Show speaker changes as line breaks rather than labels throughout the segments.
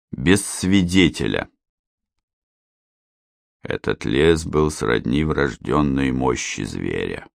Без свидетеля. Этот лес был сродни врожденной мощи зверя.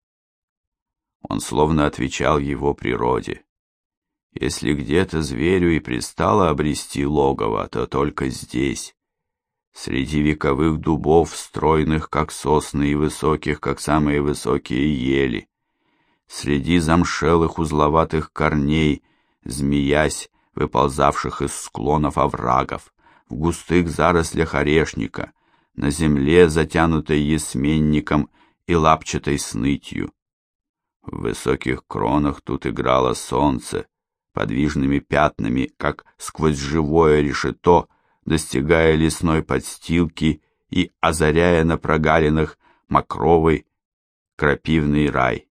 Он словно отвечал его природе. Если где-то зверю и пристало обрести логово, то только здесь, среди вековых дубов, стройных, как сосны, и высоких, как самые высокие ели, среди замшелых узловатых корней, змеясь, выползавших из склонов оврагов, в густых зарослях орешника, на земле, затянутой ясменником и лапчатой снытью. В высоких кронах тут играло солнце, подвижными пятнами, как сквозь живое решето, достигая лесной подстилки и озаряя на прогалинах мокровый крапивный рай.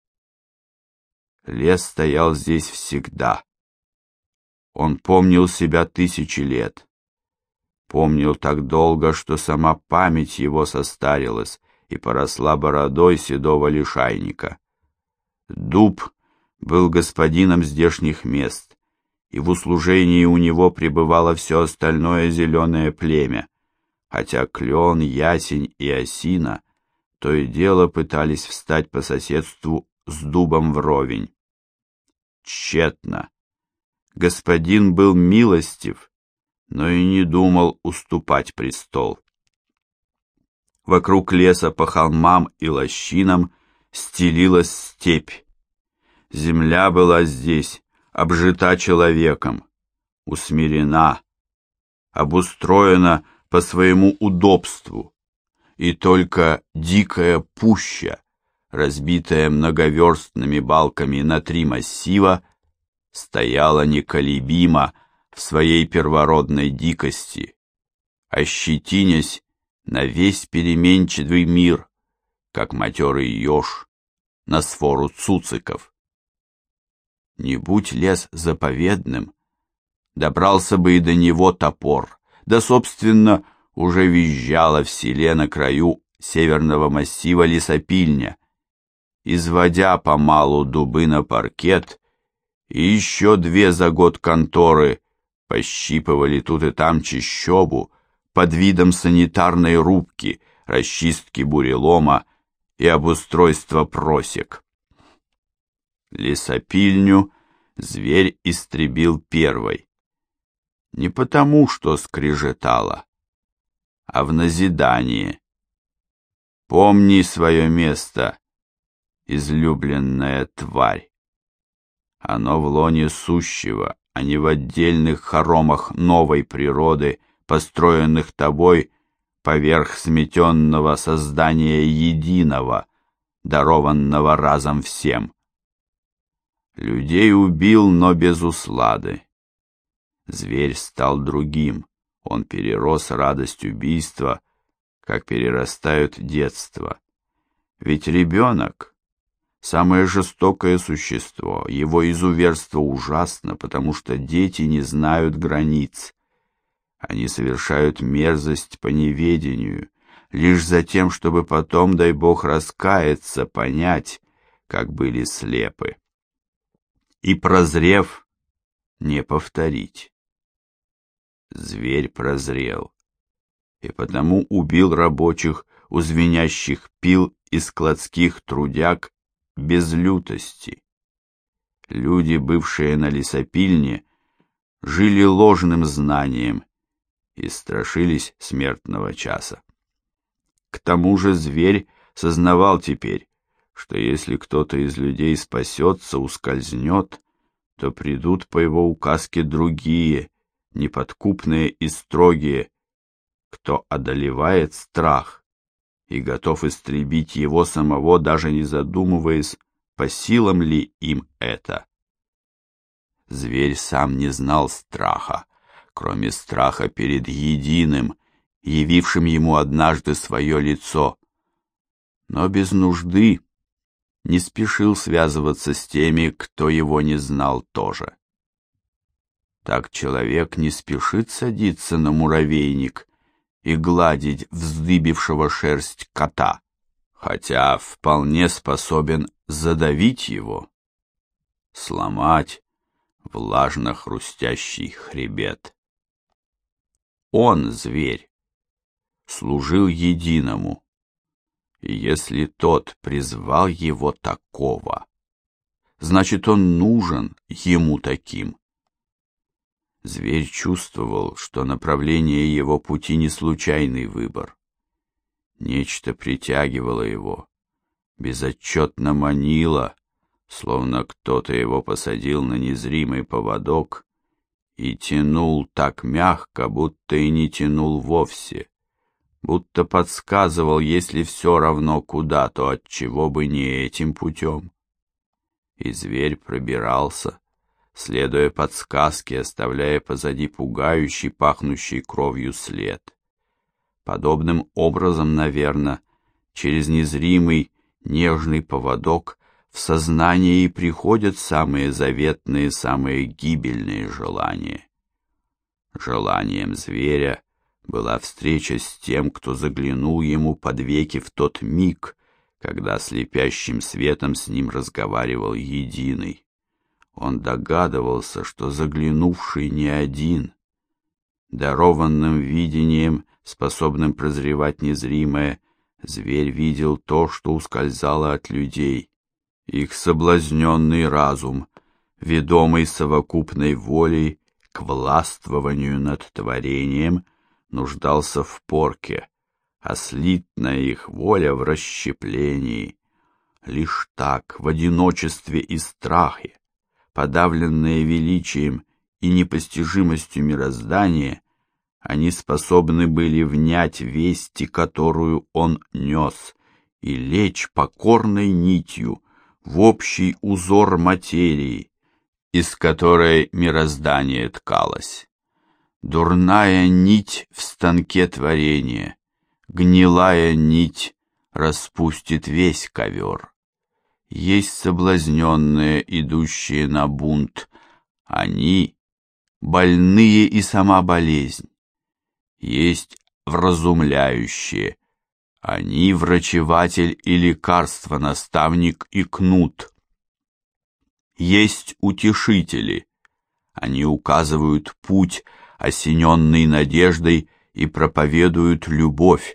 Лес стоял здесь всегда. Он помнил себя 1000 лет. Помнил так долго, что сама память его состарилась и поросла бородой седого лишайника. Дуб был господином здешних мест, и в услужении у него пребывало все остальное зеленое племя, хотя клен, ясень и осина то и дело пытались встать по соседству с дубом вровень. Тщетно. Господин был милостив, но и не думал уступать престол. Вокруг леса по холмам и лощинам стелилась степь. Земля была здесь обжита человеком, усмирена, обустроена по своему удобству, и только дикая пуща, разбитая многоверстными балками на 3 массива, стояла неколебимо в своей первородной дикости, ощетинясь на весь переменчивый мир, как матерый еж на свору цуциков. Не будь лес заповедным, добрался бы и до него топор, да, собственно, уже визжала в селе на краю северного массива лесопильня, изводя помалу дубы на паркет, и еще 2 за год конторы пощипывали тут и там чащобу под видом санитарной рубки, расчистки бурелома и обустройства просек. Лесопильню зверь истребил первой. Не потому, что скрежетало, а в назидание. Помни свое место, излюбленная тварь. Оно в лоне сущего, а не в отдельных хоромах новой природы, построенных тобой поверх сметенного создания единого, дарованного разом всем. Людей убил, но без услады. Зверь стал другим, он перерос радость убийства, как перерастают детство. Ведь ребенок — самое жестокое существо, его изуверство ужасно, потому что дети не знают границ. Они совершают мерзость по неведению, лишь за тем, чтобы потом, дай Бог, раскаяться, понять, как были слепы. И, прозрев, не повторить. Зверь прозрел, и потому убил рабочих у звенящих пил и складских трудяг без лютости. Люди, бывшие на лесопильне, жили ложным знанием и страшились смертного часа. К тому же зверь сознавал теперь, что если кто-то из людей спасется, ускользнет, то придут по его указке другие, неподкупные и строгие, кто одолевает страх и готов истребить его самого, даже не задумываясь, по силам ли им это. Зверь сам не знал страха, кроме страха перед единым, явившим ему однажды свое лицо, но без нужды не спешил связываться с теми, кто его не знал тоже. Так человек не спешит садиться на муравейник и гладить вздыбившего шерсть кота, хотя вполне способен задавить его, сломать влажно хрустящий хребет. он, зверь, служил единому, и если тот призвал его такого, значит, он нужен ему таким. Зверь чувствовал, что направление его пути не случайный выбор. Нечто притягивало его, безотчетно манило, словно кто-то его посадил на незримый поводок и тянул так мягко, будто и не тянул вовсе, будто подсказывал, если все равно куда, то отчего бы не этим путем. И зверь пробирался, следуя подсказке, оставляя позади пугающий, пахнущий кровью след. Подобным образом, наверное, через незримый, нежный поводок в сознание и приходят самые заветные, самые гибельные желания. Желанием зверя была встреча с тем, кто заглянул ему под веки в тот миг, когда слепящим светом с ним разговаривал единый. Он догадывался, что заглянувший не один. Дарованным видением, способным прозревать незримое, зверь видел то, что ускользало от людей. Их соблазненный разум, ведомый совокупной волей к властвованию над творением, нуждался в порке, а слитная их воля в расщеплении. Лишь так, в одиночестве и страхе, подавленные величием и непостижимостью мироздания, они способны были внять вести, которую он нес, и лечь покорной нитью в общий узор материи, из которой мироздание ткалось. Дурная нить в станке творения, гнилая нить распустит весь ковер. Есть соблазненные, идущие на бунт, они больные и сама болезнь. Есть вразумляющие, они врачеватель и лекарство, наставник и кнут. Есть утешители, они указывают путь, осененный надеждой, и проповедуют любовь,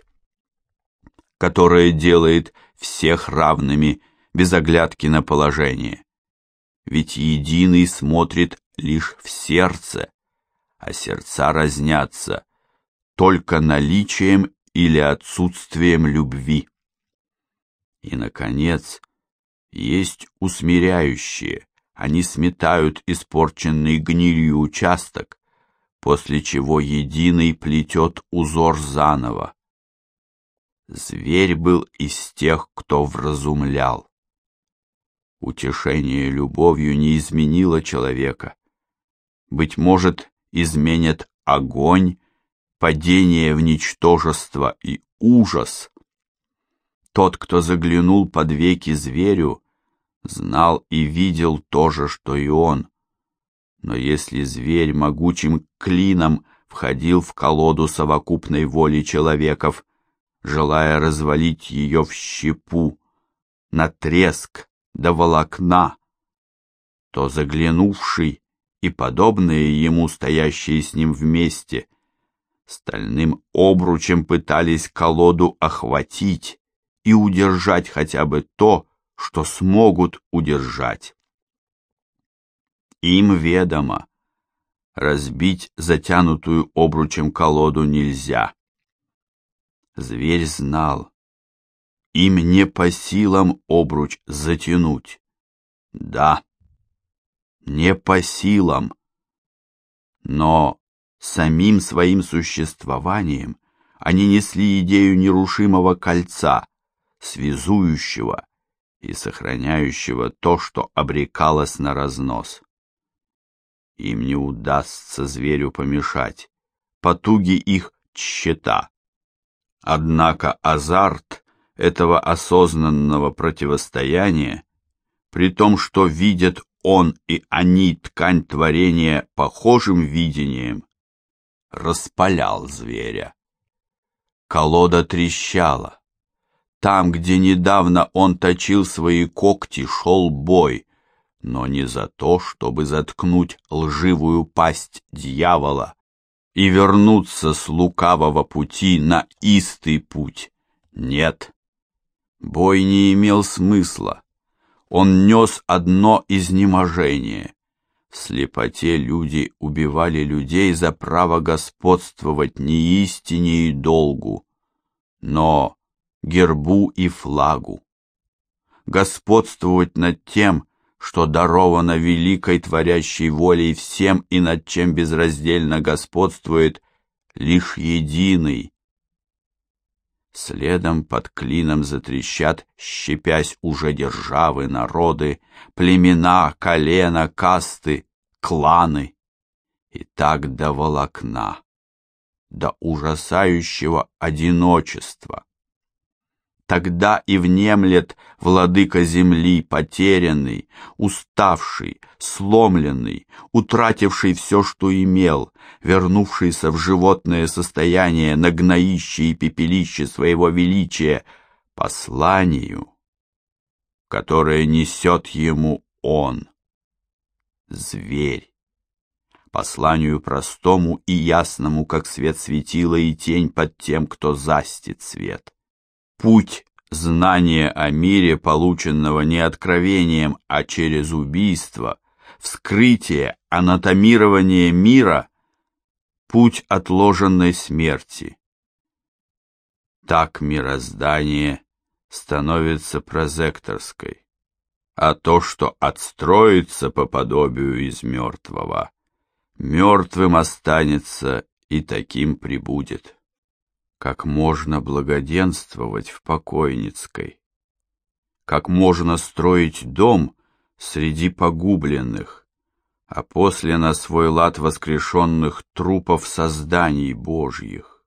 которая делает всех равными, без оглядки на положение. Ведь единый смотрит лишь в сердце, а сердца разнятся только наличием или отсутствием любви. И, наконец, есть усмиряющие, они сметают испорченный гнилью участок, после чего единый плетет узор заново. Зверь был из тех, кто вразумлял. Утешение любовью не изменило человека. Быть может, изменят огонь, падение в ничтожество и ужас. Тот, кто заглянул под веки зверю, знал и видел то же, что и он. Но если зверь могучим клином входил в колоду совокупной воли человеков, желая развалить ее в щепу, на треск до волокна, то заглянувший и подобные ему, стоящие с ним вместе, стальным обручем пытались колоду охватить и удержать хотя бы то, что смогут удержать. Им ведомо, разбить затянутую обручем колоду нельзя. Зверь знал, им не по силам обруч затянуть. Да, не по силам. Но самим своим существованием они несли идею нерушимого кольца, связующего и сохраняющего то, что обрекалось на разнос. Им не удастся зверю помешать, потуги их тщета. Однако азарт этого осознанного противостояния, при том, что видят он и они ткань творения похожим видением, распалял зверя. Колода трещала. Там, где недавно он точил свои когти, шел бой, но не за то, чтобы заткнуть лживую пасть дьявола и вернуться с лукавого пути на истый путь. Нет. Бой не имел смысла. Он нес одно изнеможение. В слепоте люди убивали людей за право господствовать не истине и долгу, но гербу и флагу. Господствовать над тем, что даровано великой творящей волей всем и над чем безраздельно господствует лишь единый. Следом под клином затрещат, щепясь уже державы, народы, племена, колена, касты, кланы. И так до волокна, до ужасающего одиночества. Тогда и внемлет владыка земли, потерянный, уставший, сломленный, утративший все, что имел, вернувшийся в животное состояние на гноище и пепелище своего величия, посланию, которое несет ему он, зверь, посланию простому и ясному, как свет светила и тень под тем, кто застит свет. Путь знания о мире, полученного не откровением, а через убийство, вскрытие, анатомирование мира, путь отложенной смерти. Так мироздание становится прозекторской, а то, что отстроится по подобию из мертвого, мертвым останется и таким прибудет. Как можно благоденствовать в покойницкой? Как можно строить дом среди погубленных, а после на свой лад воскрешенных трупов созданий Божьих?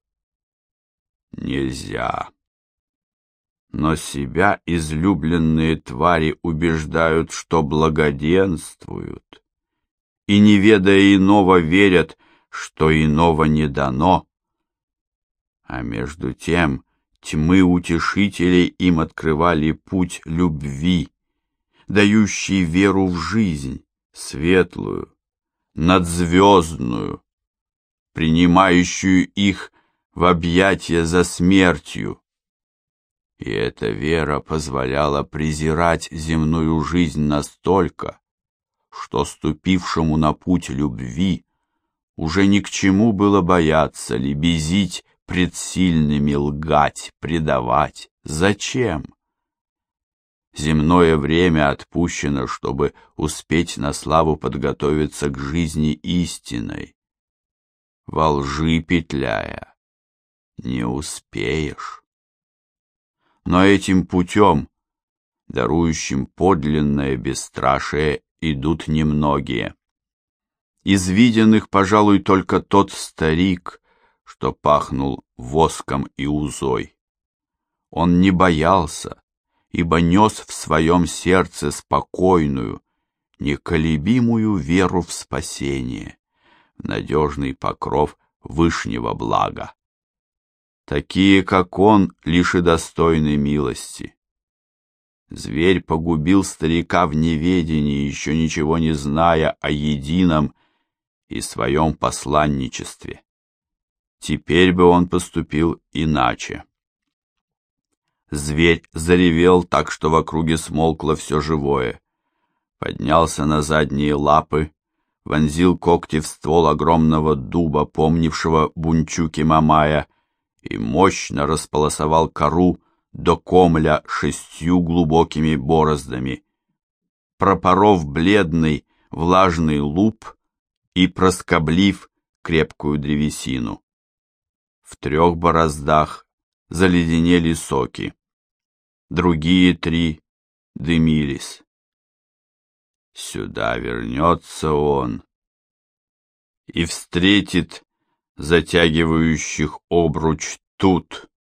Нельзя. Но себя излюбленные твари убеждают, что благоденствуют, и, не ведая иного, верят, что иного не дано. А между тем тьмы утешителей им открывали путь любви, дающий веру в жизнь, светлую, надзвездную, принимающую их в объятия за смертью. И эта вера позволяла презирать земную жизнь настолько, что ступившему на путь любви уже ни к чему было бояться, лебезить пред сильными, лгать, предавать. Зачем? Земное время отпущено, чтобы успеть на славу подготовиться к жизни истинной. Во лжи петляя, не успеешь. Но этим путем, дарующим подлинное бесстрашие, идут немногие. Из виденных, пожалуй, только тот старик, что пахнул воском и узой. Он не боялся, ибо нес в своем сердце спокойную, неколебимую веру в спасение, в надежный покров вышнего блага. Такие, как он, лишь и достойны милости. Зверь погубил старика в неведении, еще ничего не зная о едином и своем посланничестве. Теперь бы он поступил иначе. Зверь заревел так, что в округе смолкло все живое. Поднялся на задние лапы, вонзил когти в ствол огромного дуба, помнившего бунчуки Мамая, и мощно располосовал кору до комля 6 глубокими бороздами, пропоров бледный влажный луп и проскоблив крепкую древесину. В 3 бороздах заледенели соки, другие 3 дымились. Сюда вернется он и встретит затягивающих обруч тут,